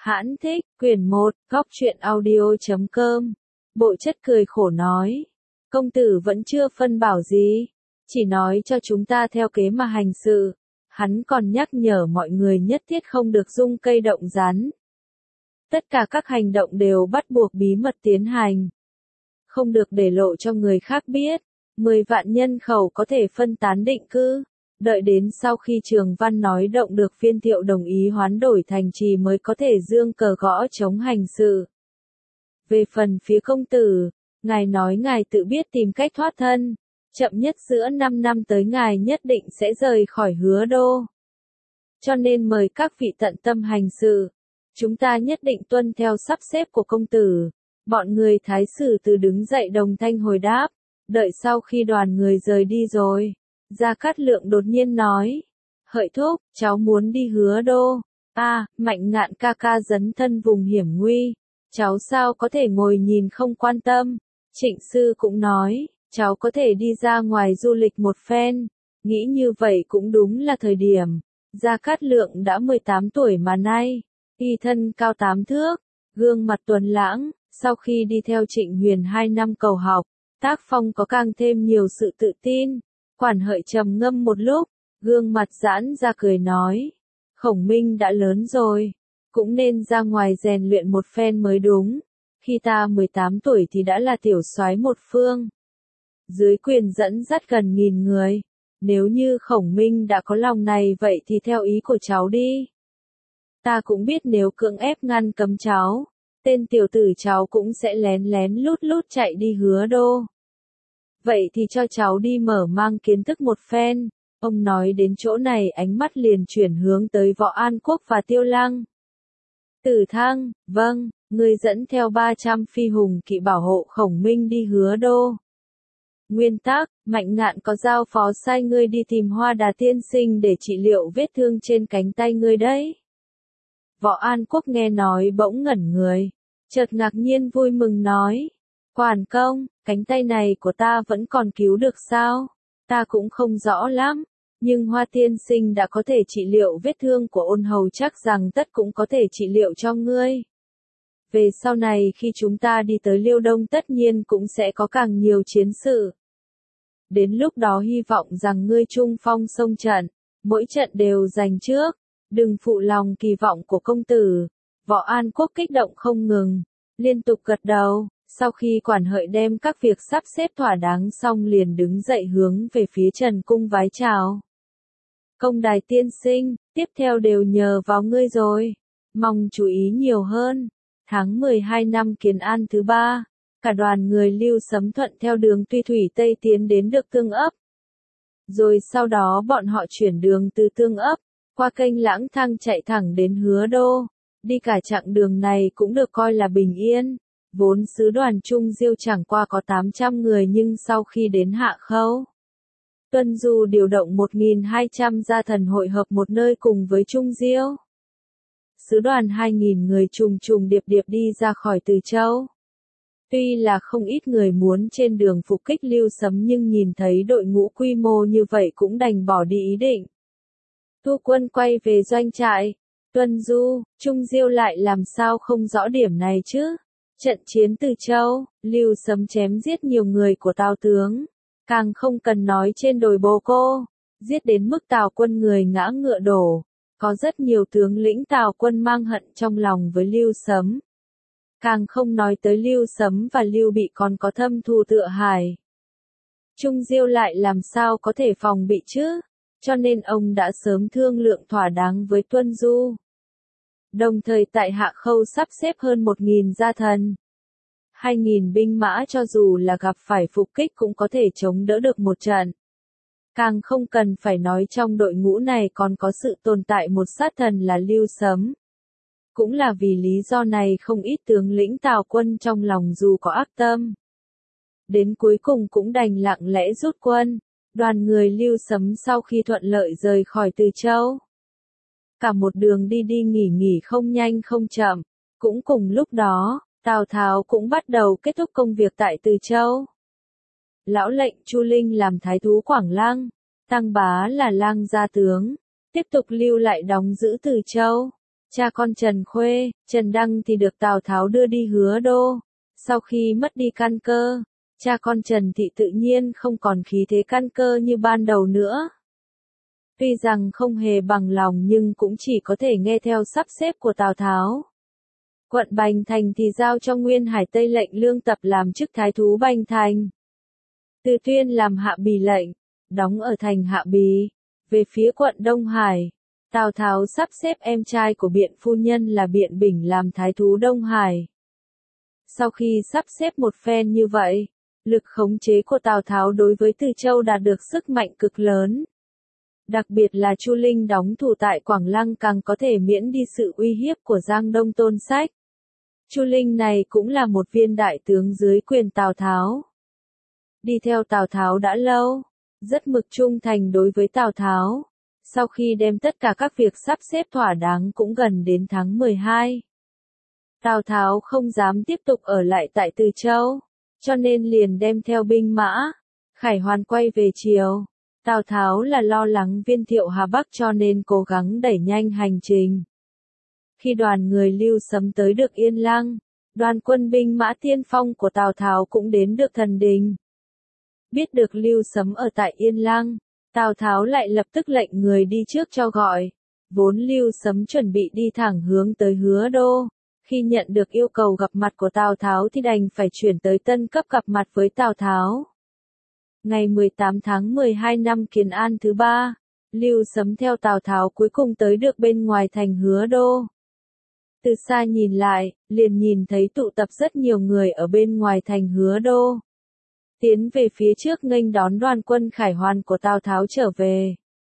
Hãn thích, quyển 1, góc truyện audio.com. Bộ chất cười khổ nói. Công tử vẫn chưa phân bảo gì. Chỉ nói cho chúng ta theo kế mà hành sự. Hắn còn nhắc nhở mọi người nhất thiết không được dung cây động rắn. Tất cả các hành động đều bắt buộc bí mật tiến hành. Không được để lộ cho người khác biết. 10 vạn nhân khẩu có thể phân tán định cư. Đợi đến sau khi Trường Văn nói động được Viên Thiệu đồng ý hoán đổi thành trì mới có thể dương cờ gõ chống hành sự. Về phần phía công tử, ngài nói ngài tự biết tìm cách thoát thân, chậm nhất giữa 5 năm tới ngài nhất định sẽ rời khỏi Hứa Đô. Cho nên mời các vị tận tâm hành sự, chúng ta nhất định tuân theo sắp xếp của công tử. Bọn người Thái Sử Từ đứng dậy đồng thanh hồi đáp, đợi sau khi đoàn người rời đi rồi. Gia Cát Lượng đột nhiên nói, Hợi thúc, cháu muốn đi Hứa Đô. Mạnh Ngạn ca ca dấn thân vùng hiểm nguy, cháu sao có thể ngồi nhìn không quan tâm. Trịnh sư cũng nói, cháu có thể đi ra ngoài du lịch một phen, nghĩ như vậy cũng đúng là thời điểm. Gia Cát Lượng đã 18 tuổi mà nay, y thân cao 8 thước, gương mặt tuấn lãng, sau khi đi theo Trịnh Huyền 2 năm cầu học, tác phong có càng thêm nhiều sự tự tin. Quản Hợi trầm ngâm một lúc, gương mặt giãn ra cười nói, Khổng Minh đã lớn rồi, cũng nên ra ngoài rèn luyện một phen mới đúng, khi ta 18 tuổi thì đã là tiểu soái một phương. Dưới quyền dẫn dắt gần 1000 người, nếu như Khổng Minh đã có lòng này vậy thì theo ý của cháu đi. Ta cũng biết nếu cưỡng ép ngăn cấm cháu, tên tiểu tử cháu cũng sẽ lén lén lút lút chạy đi Hứa Đô. Vậy thì cho cháu đi mở mang kiến thức một phen. Ông nói đến chỗ này ánh mắt liền chuyển hướng tới Võ An Quốc và Tiêu Lăng. Tử Thăng, vâng, ngươi dẫn theo 300 phi hùng kỵ bảo hộ Khổng Minh đi Hứa Đô. Nguyên tắc, Mạnh Ngạn có giao phó sai ngươi đi tìm Hoa Đà tiên sinh để trị liệu vết thương trên cánh tay ngươi đấy. Võ An Quốc nghe nói bỗng ngẩn người, chợt ngạc nhiên vui mừng nói. Quản công, cánh tay này của ta vẫn còn cứu được sao? Ta cũng không rõ lắm, nhưng Hoa tiên sinh đã có thể trị liệu vết thương của Ôn hầu chắc rằng tất cũng có thể trị liệu cho ngươi. Về sau này khi chúng ta đi tới Liêu Đông tất nhiên cũng sẽ có càng nhiều chiến sự. Đến lúc đó hy vọng rằng ngươi trung phong sông trận, mỗi trận đều giành trước, đừng phụ lòng kỳ vọng của công tử. Võ An Quốc kích động không ngừng, liên tục gật đầu. Sau khi Quản Hợi đem các việc sắp xếp thỏa đáng xong liền đứng dậy hướng về phía Trần Cung vái chào. Công đài tiên sinh, tiếp theo đều nhờ vào ngươi rồi. Mong chú ý nhiều hơn. Tháng 12 năm Kiến An thứ 3, cả đoàn người Lưu Sấm thuận theo đường Tuy Thủy Tây tiến đến được Tương Ấp. Rồi sau đó bọn họ chuyển đường từ Tương Ấp, qua kênh Lãng Thăng chạy thẳng đến Hứa Đô. Đi cả chặng đường này cũng được coi là bình yên. Vốn sứ đoàn Trung Diêu chẳng qua có 800 người nhưng sau khi đến Hạ Khâu, Tuân Du điều động 1200 gia thần hội hợp một nơi cùng với Trung Diêu. Sứ đoàn 2000 người trùng trùng điệp điệp đi ra khỏi Từ Châu. Tuy là không ít người muốn trên đường phục kích Lưu Sấm nhưng nhìn thấy đội ngũ quy mô như vậy cũng đành bỏ đi ý định. Thu quân quay về doanh trại. Tuân Du, Trung Diêu lại làm sao không rõ điểm này chứ? Trận chiến Từ Châu, Lưu Sấm chém giết nhiều người của Tào tướng, càng không cần nói trên đồi Bồ Cô, giết đến mức Tào quân người ngã ngựa đổ, có rất nhiều tướng lĩnh Tào quân mang hận trong lòng với Lưu Sấm. Càng không nói tới Lưu Sấm và Lưu Bị còn có thâm thù tựa hải. Trung Diêu lại làm sao có thể phòng bị chứ, cho nên ông đã sớm thương lượng thỏa đáng với Tuân Du. Đồng thời tại Hạ Khâu sắp xếp hơn 1000 gia thần. 2000 binh mã cho dù là gặp phải phục kích cũng có thể chống đỡ được một trận. Càng không cần phải nói trong đội ngũ này còn có sự tồn tại một sát thần là Lưu Sấm. Cũng là vì lý do này không ít tướng lĩnh Tào quân trong lòng dù có ác tâm. Đến cuối cùng cũng đành lặng lẽ rút quân. Đoàn người Lưu Sấm sau khi thuận lợi rời khỏi Từ Châu. Cả một đường đi đi nghỉ không nhanh không chậm. Cũng cùng lúc đó, Tào Tháo cũng bắt đầu kết thúc công việc tại Từ Châu. Lão lệnh Chu Linh làm thái thú Quảng Lăng, Tăng Bá là Lang gia tướng, tiếp tục lưu lại đóng giữ Từ Châu. Cha con Trần Khuê, Trần Đăng thì được Tào Tháo đưa đi Hứa Đô. Sau khi mất đi căn cơ, cha con Trần Thị tự nhiên không còn khí thế căn cơ như ban đầu nữa. Tuy rằng không hề bằng lòng nhưng cũng chỉ có thể nghe theo sắp xếp của Tào Tháo. Quận Bành Thành thì giao cho Nguyên Hải Tây lệnh Lương Tập làm chức thái thú Bành Thành. Từ Tuyên làm Hạ Bì lệnh, đóng ở thành Hạ Bì. Về phía quận Đông Hải, Tào Tháo sắp xếp em trai của Biện phu nhân là Biện Bỉnh làm thái thú Đông Hải. Sau khi sắp xếp một phen như vậy, lực khống chế của Tào Tháo đối với Từ Châu đạt được sức mạnh cực lớn. Đặc biệt là Chu Linh đóng thủ tại Quảng Lăng càng có thể miễn đi sự uy hiếp của Giang Đông Tôn Sách. Chu Linh này cũng là một viên đại tướng dưới quyền Tào Tháo. Đi theo Tào Tháo đã lâu, rất mực trung thành đối với Tào Tháo. Sau khi đem tất cả các việc sắp xếp thỏa đáng cũng gần đến tháng 12. Tào Tháo không dám tiếp tục ở lại tại Từ Châu, cho nên liền đem theo binh mã, khải hoàn quay về triều. Tào Tháo là lo lắng Viên Thiệu Hà Bắc cho nên cố gắng đẩy nhanh hành trình. Khi đoàn người Lưu Sấm tới được Yên Lăng, đoàn quân binh mã tiên phong của Tào Tháo cũng đến được Thần Đình. Biết được Lưu Sấm ở tại Yên Lăng, Tào Tháo lại lập tức lệnh người đi trước cho gọi. Vốn Lưu Sấm chuẩn bị đi thẳng hướng tới Hứa Đô. Khi nhận được yêu cầu gặp mặt của Tào Tháo thì đành phải chuyển tới Tân Cấp gặp mặt với Tào Tháo. Ngày 18 tháng 12 năm Kiến An thứ 3, Lưu Sấm theo Tào Tháo cuối cùng tới được bên ngoài thành Hứa Đô. Từ xa nhìn lại, liền nhìn thấy tụ tập rất nhiều người ở bên ngoài thành Hứa Đô. Tiến về phía trước nghênh đón đoàn quân khải hoàn của Tào Tháo trở về.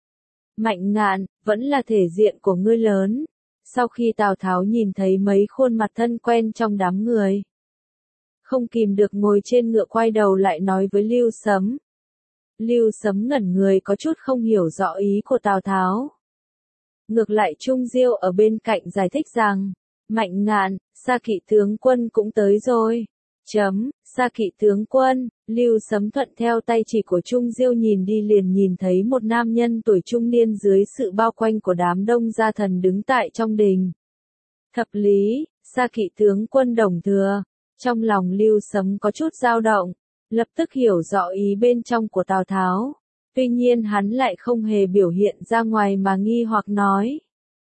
Mạnh Ngạn, vẫn là thể diện của ngươi lớn. Sau khi Tào Tháo nhìn thấy mấy khuôn mặt thân quen trong đám người, không kìm được ngồi trên ngựa quay đầu lại nói với Lưu Sấm. Lưu Sấm ngẩn người có chút không hiểu rõ ý của Tào Tháo. Ngược lại Trung Diêu ở bên cạnh giải thích rằng, Mạnh Ngạn, Sa Kỵ tướng quân cũng tới rồi. Sa Kỵ tướng quân, Lưu Sấm thuận theo tay chỉ của Trung Diêu nhìn đi liền nhìn thấy một nam nhân tuổi trung niên dưới sự bao quanh của đám đông gia thần đứng tại trong đình. Thập lý, Sa Kỵ tướng quân Đồng Thừa. Trong lòng Lưu Sấm có chút dao động, lập tức hiểu rõ ý bên trong của Tào Tháo. Tuy nhiên hắn lại không hề biểu hiện ra ngoài mà nghi hoặc nói.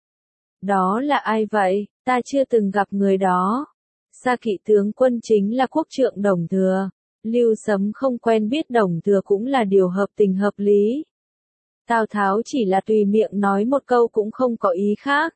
Đó là ai vậy, ta chưa từng gặp người đó. Sa Kỵ tướng quân chính là quốc trượng Đồng Thừa. Lưu Sấm không quen biết Đồng Thừa cũng là điều hợp tình hợp lý. Tào Tháo chỉ là tùy miệng nói một câu cũng không có ý khác.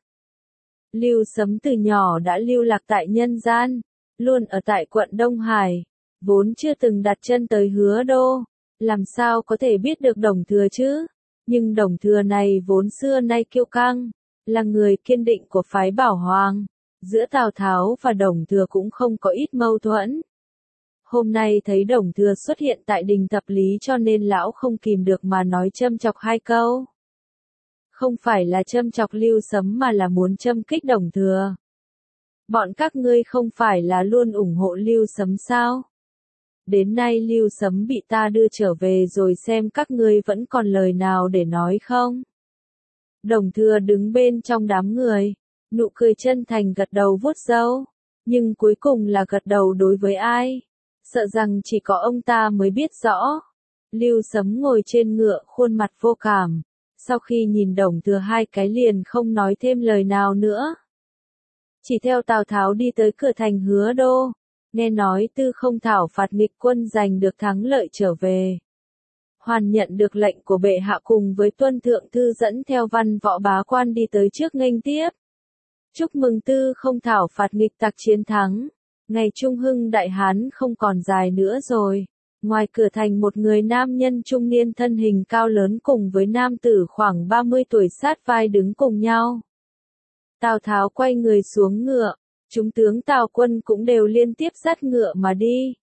Lưu Sấm từ nhỏ đã lưu lạc tại nhân gian, luôn ở tại quận Đông Hải, vốn chưa từng đặt chân tới Hứa Đô, làm sao có thể biết được Đồng Thừa chứ? Nhưng Đồng Thừa này vốn xưa nay kiêu căng, là người kiên định của phái Bảo Hoàng. Giữa Tào Tháo và Đồng Thừa cũng không có ít mâu thuẫn. Hôm nay thấy Đồng Thừa xuất hiện tại đình Thập Lý cho nên lão không kìm được mà nói châm chọc hai câu. Không phải là châm chọc Lưu Sấm mà là muốn châm kích Đồng Thừa. Bọn các ngươi không phải là luôn ủng hộ Lưu Sấm sao? Đến nay Lưu Sấm bị ta đưa trở về rồi xem các ngươi vẫn còn lời nào để nói không? Đồng Thừa đứng bên trong đám người, nụ cười chân thành gật đầu vuốt râu, nhưng cuối cùng là gật đầu đối với ai? Sợ rằng chỉ có ông ta mới biết rõ. Lưu Sấm ngồi trên ngựa khuôn mặt vô cảm, sau khi nhìn Đồng Thừa hai cái liền không nói thêm lời nào nữa. Chỉ theo Tào Tháo đi tới cửa thành Hứa Đô, nghe nói Tư Không thảo phạt nghịch quân giành được thắng lợi trở về. Hoàn nhận được lệnh của bệ hạ cùng với Tuân Thượng Thư dẫn theo văn võ bá quan đi tới trước nghênh tiếp. Chúc mừng Tư Không thảo phạt nghịch tặc chiến thắng. Ngày Trung Hưng Đại Hán không còn dài nữa rồi. Ngoài cửa thành một người nam nhân trung niên thân hình cao lớn cùng với nam tử khoảng 30 tuổi sát vai đứng cùng nhau. Tào Tháo quay người xuống ngựa, chúng tướng Tào quân cũng đều liên tiếp dắt ngựa mà đi.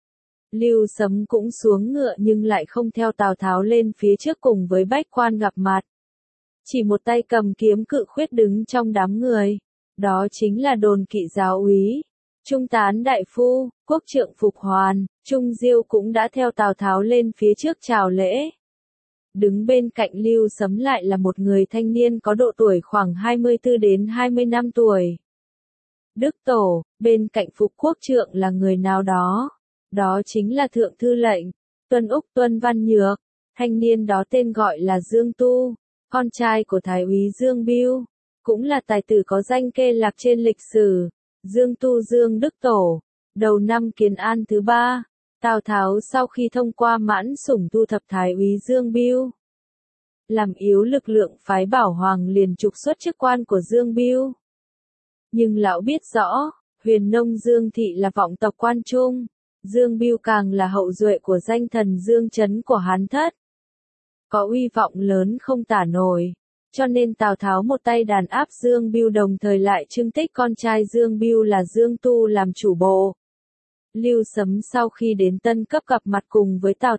Lưu Sấm cũng xuống ngựa nhưng lại không theo Tào Tháo lên phía trước cùng với bách quan gặp mặt. Chỉ một tay cầm kiếm cự khuyết đứng trong đám người. Đó chính là Đồn Kỵ giáo úy, Trung tán đại phu, quốc trượng Phục Hoàn. Trung Diêu cũng đã theo Tào Tháo lên phía trước chào lễ. Đứng bên cạnh Lưu Sấm lại là một người thanh niên có độ tuổi khoảng 24 đến 25 tuổi. Đức Tổ, bên cạnh Phục Quốc Trượng là người nào đó. Đó chính là Thượng Thư lệnh Tuân Úc Tuân Văn Nhược. Thanh niên đó tên gọi là Dương Tu, con trai của Thái úy Dương Bưu, cũng là tài tử có danh kê lạc trên lịch sử. Dương Tu Dương Đức Tổ. Đầu năm Kiến An thứ 3, Tào Tháo sau khi thông qua Mãn Sủng thu thập Thái úy Dương Bưu, làm yếu lực lượng phái Bảo Hoàng, liền trục xuất chức quan của Dương Bưu. Nhưng lão biết rõ, Huyền Nông Dương Thị là vọng tộc quan trung, Dương Bưu càng là hậu duệ của danh thần Dương Chấn của Hán Thất, có uy vọng lớn không tả nổi. Cho nên Tào Tháo một tay đàn áp Dương Bưu, đồng thời lại trưng tích con trai Dương Bưu là Dương Tu làm chủ bộ. Lưu Sấm sau khi đến Tân Cấp gặp mặt cùng với Tào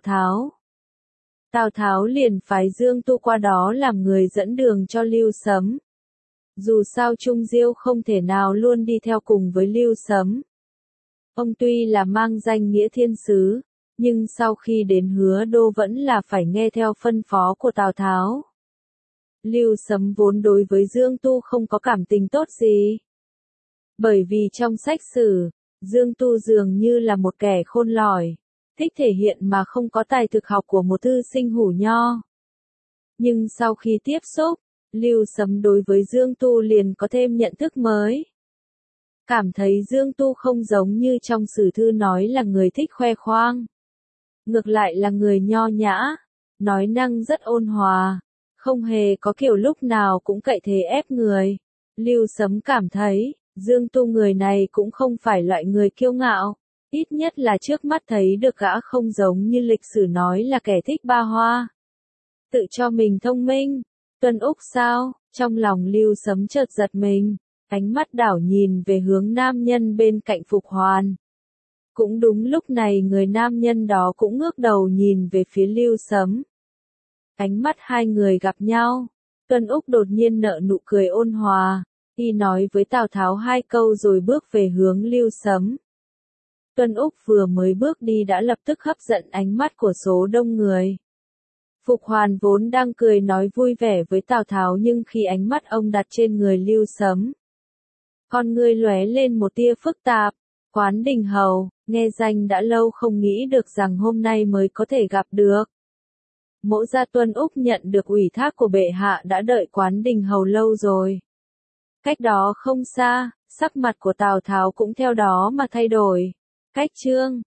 Tháo liền phái Dương Tu qua đó làm người dẫn đường cho Lưu Sấm. Dù sao Trung Diêu không thể nào luôn đi theo cùng với Lưu Sấm. Ông tuy là mang danh nghĩa thiên sứ, nhưng sau khi đến Hứa Đô vẫn là phải nghe theo phân phó của Tào Tháo. Lưu Sấm vốn đối với Dương Tu không có cảm tình tốt gì. Bởi vì trong sách sử, Dương Tu dường như là một kẻ khôn lỏi, thích thể hiện mà không có tài thực học của một thư sinh hủ nho. Nhưng sau khi tiếp xúc, Lưu Sấm đối với Dương Tu liền có thêm nhận thức mới. Cảm thấy Dương Tu không giống như trong sử thư nói là người thích khoe khoang. Ngược lại là người nho nhã, nói năng rất ôn hòa, không hề có kiểu lúc nào cũng cậy thế ép người. Lưu Sấm cảm thấy, Dương Tu người này cũng không phải loại người kiêu ngạo, ít nhất là trước mắt thấy được gã không giống như lịch sử nói là kẻ thích ba hoa, tự cho mình thông minh. Tuân Úc sao? Trong lòng Lưu Sấm chợt giật mình, ánh mắt đảo nhìn về hướng nam nhân bên cạnh Phục Hoàn. Cũng đúng lúc này người nam nhân đó cũng ngước đầu nhìn về phía Lưu Sấm. Ánh mắt hai người gặp nhau, Tuân Úc đột nhiên nở nụ cười ôn hòa, y nói với Tào Tháo hai câu rồi bước về hướng Lưu Sấm. Tuân Úc vừa mới bước đi đã lập tức hấp dẫn ánh mắt của số đông người. Phục Hoàn vốn đang cười nói vui vẻ với Tào Tháo, nhưng khi ánh mắt ông đặt trên người Lưu Sấm, con ngươi lóe lên một tia phức tạp. Quán Đình Hầu, nghe danh đã lâu không nghĩ được rằng hôm nay mới có thể gặp được. Mỗ gia Tuân Úc nhận được ủy thác của bệ hạ đã đợi Quán Đình Hầu lâu rồi. Cách đó không xa, sắc mặt của Tào Tháo cũng theo đó mà thay đổi. Cách chương